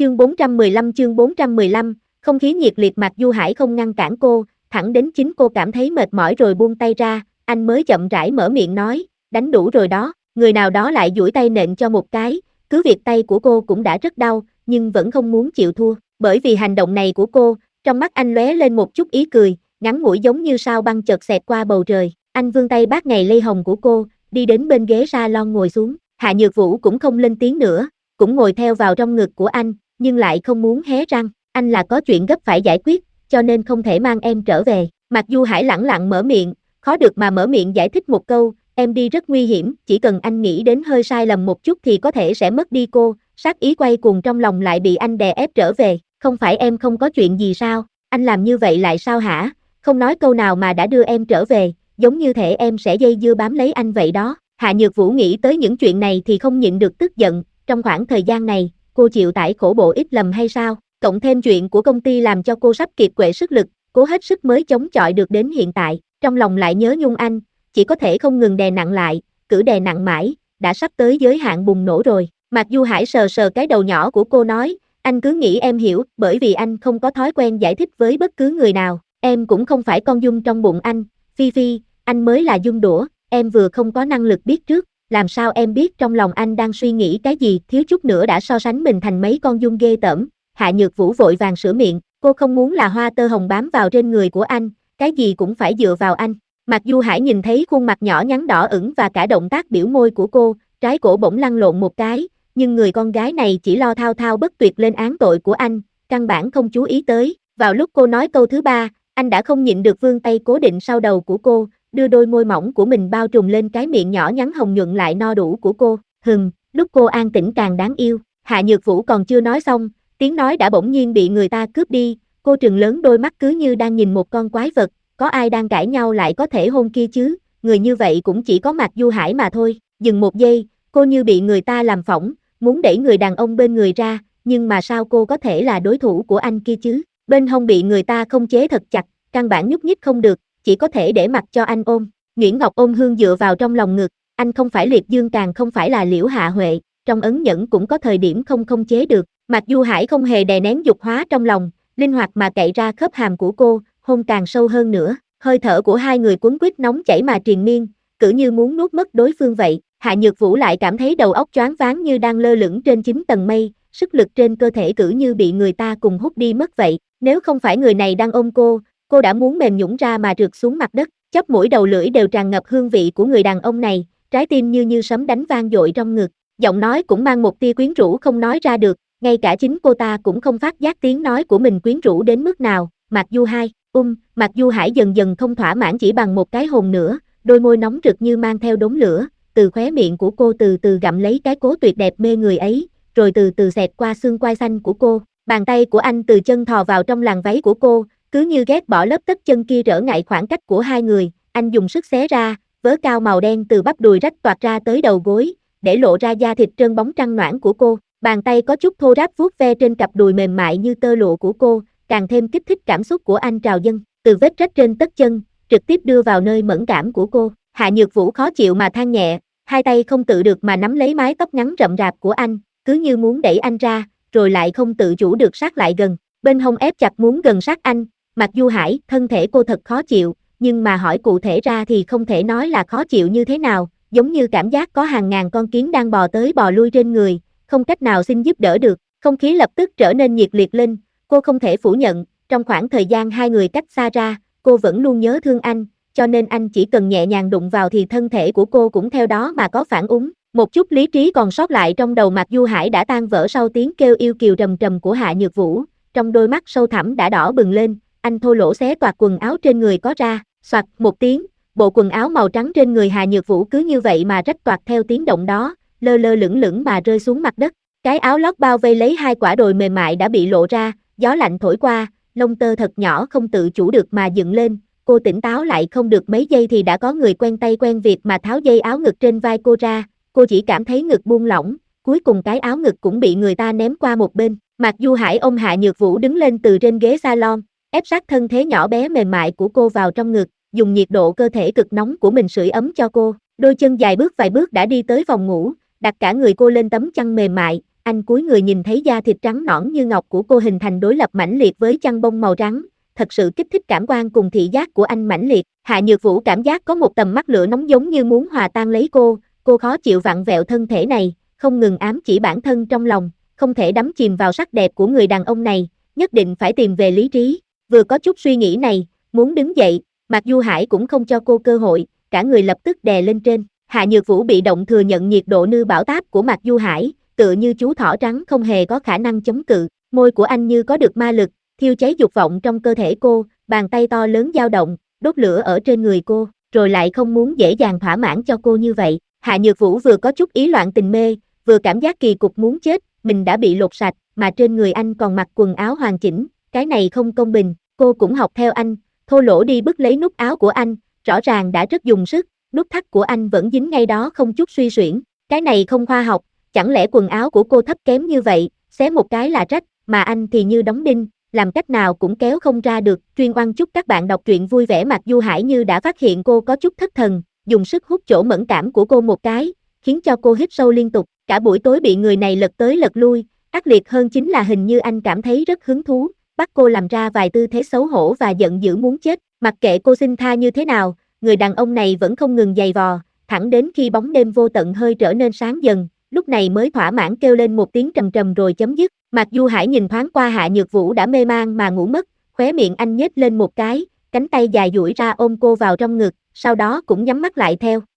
chương 415, không khí nhiệt liệt Mạc Du Hải không ngăn cản cô, thẳng đến chính cô cảm thấy mệt mỏi rồi buông tay ra, anh mới chậm rãi mở miệng nói, đánh đủ rồi đó, người nào đó lại duỗi tay nện cho một cái, cứ việc tay của cô cũng đã rất đau, nhưng vẫn không muốn chịu thua, bởi vì hành động này của cô, trong mắt anh lóe lên một chút ý cười, ngắn ngủi giống như sao băng chợt xẹt qua bầu trời, anh vươn tay bát ngày lây hồng của cô, đi đến bên ghế salon ngồi xuống, Hạ Nhược Vũ cũng không lên tiếng nữa, cũng ngồi theo vào trong ngực của anh, nhưng lại không muốn hé răng, anh là có chuyện gấp phải giải quyết, cho nên không thể mang em trở về. Mạc Du Hải lẳng lặng mở miệng, khó được mà mở miệng giải thích một câu, em đi rất nguy hiểm, chỉ cần anh nghĩ đến hơi sai lầm một chút thì có thể sẽ mất đi cô, sát ý quay cuồng trong lòng lại bị anh đè ép trở về, không phải em không có chuyện gì sao, anh làm như vậy lại sao hả, không nói câu nào mà đã đưa em trở về, giống như thể em sẽ dây dưa bám lấy anh vậy đó. Hạ Nhược Vũ nghĩ tới những chuyện này thì không nhịn được tức giận, trong khoảng thời gian này, cô chịu tải khổ bộ ít lầm hay sao, cộng thêm chuyện của công ty làm cho cô sắp kiệt quệ sức lực, cố hết sức mới chống chọi được đến hiện tại, trong lòng lại nhớ nhung anh, chỉ có thể không ngừng đè nặng lại, cứ đè nặng mãi, đã sắp tới giới hạn bùng nổ rồi. Mạc Du Hải sờ sờ cái đầu nhỏ của cô nói, anh cứ nghĩ em hiểu, bởi vì anh không có thói quen giải thích với bất cứ người nào, em cũng không phải con giun trong bụng anh, Phi Phi, anh mới là giun đũa, em vừa không có năng lực biết trước, làm sao em biết trong lòng anh đang suy nghĩ cái gì, thiếu chút nữa đã so sánh mình thành mấy con giun ghê tởm. Hạ Nhược Vũ vội vàng sửa miệng, cô không muốn là hoa tơ hồng bám vào trên người của anh, cái gì cũng phải dựa vào anh. Mạc Du Hải nhìn thấy khuôn mặt nhỏ nhắn đỏ ửng và cả động tác biểu môi của cô, trái cổ bỗng lăn lộn một cái, nhưng người con gái này chỉ lo thao thao bất tuyệt lên án tội của anh, căn bản không chú ý tới. Vào lúc cô nói câu thứ ba, anh đã không nhịn được vươn tay cố định sau đầu của cô, đưa đôi môi mỏng của mình bao trùm lên cái miệng nhỏ nhắn hồng nhuận lại no đủ của cô. Lúc cô an tĩnh càng đáng yêu. Hạ Nhược Vũ còn chưa nói xong, tiếng nói đã bỗng nhiên bị người ta cướp đi, cô trừng lớn đôi mắt cứ như đang nhìn một con quái vật, có ai đang cãi nhau lại có thể hôn kia chứ, người như vậy cũng chỉ có Mạc Du Hải mà thôi. Dừng một giây, cô như bị người ta làm phỏng, muốn đẩy người đàn ông bên người ra, nhưng mà sao cô có thể là đối thủ của anh kia chứ, bên hông bị người ta khống chế thật chặt, căn bản nhúc nhích không được, chỉ có thể để mặc cho anh ôm. Nguyễn Ngọc ôm Hương dựa vào trong lòng ngực, anh không phải Liệt Dương càng không phải là Liễu Hạ Huệ, trong ấn nhẫn cũng có thời điểm không khống chế được. Mạc Du Hải không hề đè nén dục hóa trong lòng, linh hoạt mà cậy ra khớp hàm của cô, hôn càng sâu hơn nữa, hơi thở của hai người quấn quýt nóng chảy mà triền miên, cứ như muốn nuốt mất đối phương vậy. Hạ Nhược Vũ lại cảm thấy đầu óc choáng váng như đang lơ lửng trên 9 tầng mây, sức lực trên cơ thể cứ như bị người ta cùng hút đi mất vậy, nếu không phải người này đang ôm cô đã muốn mềm nhũn ra mà trượt xuống mặt đất, chóp mũi đầu lưỡi đều tràn ngập hương vị của người đàn ông này, trái tim như sấm đánh vang dội trong ngực, giọng nói cũng mang một tia quyến rũ không nói ra được, ngay cả chính cô ta cũng không phát giác tiếng nói của mình quyến rũ đến mức nào. Mạc Du Mạc Du Hải dần dần không thỏa mãn chỉ bằng một cái hôn nữa, đôi môi nóng rực như mang theo đốm lửa, từ khóe miệng của cô từ từ gặm lấy cái cố tuyệt đẹp mê người ấy, rồi từ từ xẹt qua xương quai xanh của cô, bàn tay của anh từ chân thò vào trong làn váy của cô, cứ như ghét bỏ lớp tất chân kia trở ngại khoảng cách của hai người, anh dùng sức xé ra, vớ cao màu đen từ bắp đùi rách toạc ra tới đầu gối, để lộ ra da thịt trơn bóng trăng noãn của cô, bàn tay có chút thô ráp vuốt ve trên cặp đùi mềm mại như tơ lụa của cô, càng thêm kích thích cảm xúc của anh trào dâng, từ vết rách trên tất chân, trực tiếp đưa vào nơi mẫn cảm của cô. Hạ Nhược Vũ khó chịu mà than nhẹ, hai tay không tự được mà nắm lấy mái tóc ngắn rậm rạp của anh, cứ như muốn đẩy anh ra, rồi lại không tự chủ được sát lại gần, bên hông ép chặt muốn gần sát anh. Mạc Du Hải, thân thể cô thật khó chịu, nhưng mà hỏi cụ thể ra thì không thể nói là khó chịu như thế nào, giống như cảm giác có hàng ngàn con kiến đang bò tới bò lui trên người, không cách nào xin giúp đỡ được. Không khí lập tức trở nên nhiệt liệt lên, cô không thể phủ nhận, trong khoảng thời gian hai người cách xa ra, cô vẫn luôn nhớ thương anh, cho nên anh chỉ cần nhẹ nhàng đụng vào thì thân thể của cô cũng theo đó mà có phản ứng. Một chút lý trí còn sót lại trong đầu Mạc Du Hải đã tan vỡ sau tiếng kêu yêu kiều trầm trầm của Hạ Nhược Vũ, trong đôi mắt sâu thẳm đã đỏ bừng lên, anh thô lỗ xé toạc quần áo trên người có ra, soạt một tiếng, bộ quần áo màu trắng trên người Hạ Nhược Vũ cứ như vậy mà rách toạc theo tiếng động đó, lơ lơ lửng lửng mà rơi xuống mặt đất. Cái áo lót bao vây lấy hai quả đồi mềm mại đã bị lộ ra, gió lạnh thổi qua, lông tơ thật nhỏ không tự chủ được mà dựng lên, cô tỉnh táo lại không được mấy giây thì đã có người quen tay quen việc mà tháo dây áo ngực trên vai cô ra, cô chỉ cảm thấy ngực buông lỏng, cuối cùng cái áo ngực cũng bị người ta ném qua một bên. Mạc Du Hải ôm Hạ Nhược Vũ đứng lên từ trên ghế salon, ép sát thân thế nhỏ bé mềm mại của cô vào trong ngực, dùng nhiệt độ cơ thể cực nóng của mình sưởi ấm cho cô, đôi chân dài bước vài bước đã đi tới phòng ngủ, đặt cả người cô lên tấm chăn mềm mại, anh cúi người nhìn thấy da thịt trắng nõn như ngọc của cô hình thành đối lập mãnh liệt với chăn bông màu trắng, thật sự kích thích cảm quan cùng thị giác của anh mãnh liệt. Hạ Nhược Vũ cảm giác có một tầm mắt lửa nóng giống như muốn hòa tan lấy cô khó chịu vặn vẹo thân thể này, không ngừng ám chỉ bản thân trong lòng, không thể đắm chìm vào sắc đẹp của người đàn ông này, nhất định phải tìm về lý trí. Vừa có chút suy nghĩ này, muốn đứng dậy, Mạc Du Hải cũng không cho cô cơ hội, cả người lập tức đè lên trên. Hạ Nhược Vũ bị động thừa nhận nhiệt độ nư bão táp của Mạc Du Hải, tựa như chú thỏ trắng không hề có khả năng chống cự. Môi của anh như có được ma lực, thiêu cháy dục vọng trong cơ thể cô, bàn tay to lớn dao động, đốt lửa ở trên người cô, rồi lại không muốn dễ dàng thỏa mãn cho cô như vậy. Hạ Nhược Vũ vừa có chút ý loạn tình mê, vừa cảm giác kỳ cục muốn chết, mình đã bị lột sạch, mà trên người anh còn mặc quần áo hoàn chỉnh, cái này không công bình. Cô cũng học theo anh, thô lỗ đi bứt lấy nút áo của anh, rõ ràng đã rất dùng sức, nút thắt của anh vẫn dính ngay đó không chút suy xuyển, cái này không khoa học, chẳng lẽ quần áo của cô thấp kém như vậy, xé một cái là rách, mà anh thì như đóng đinh, làm cách nào cũng kéo không ra được. Chuyên Oan chúc các bạn đọc truyện vui vẻ. Mạc Du Hải như đã phát hiện cô có chút thất thần, dùng sức hút chỗ mẫn cảm của cô một cái, khiến cho cô hít sâu liên tục, cả buổi tối bị người này lật tới lật lui, ác liệt hơn chính là hình như anh cảm thấy rất hứng thú, bắt cô làm ra vài tư thế xấu hổ và giận dữ muốn chết. Mặc kệ cô xin tha như thế nào, người đàn ông này vẫn không ngừng giày vò, thẳng đến khi bóng đêm vô tận hơi trở nên sáng dần, lúc này mới thỏa mãn kêu lên một tiếng trầm trầm rồi chấm dứt. Mạc Du Hải nhìn thoáng qua Hạ Nhược Vũ đã mê man mà ngủ mất, khóe miệng anh nhếch lên một cái, cánh tay dài duỗi ra ôm cô vào trong ngực, sau đó cũng nhắm mắt lại theo.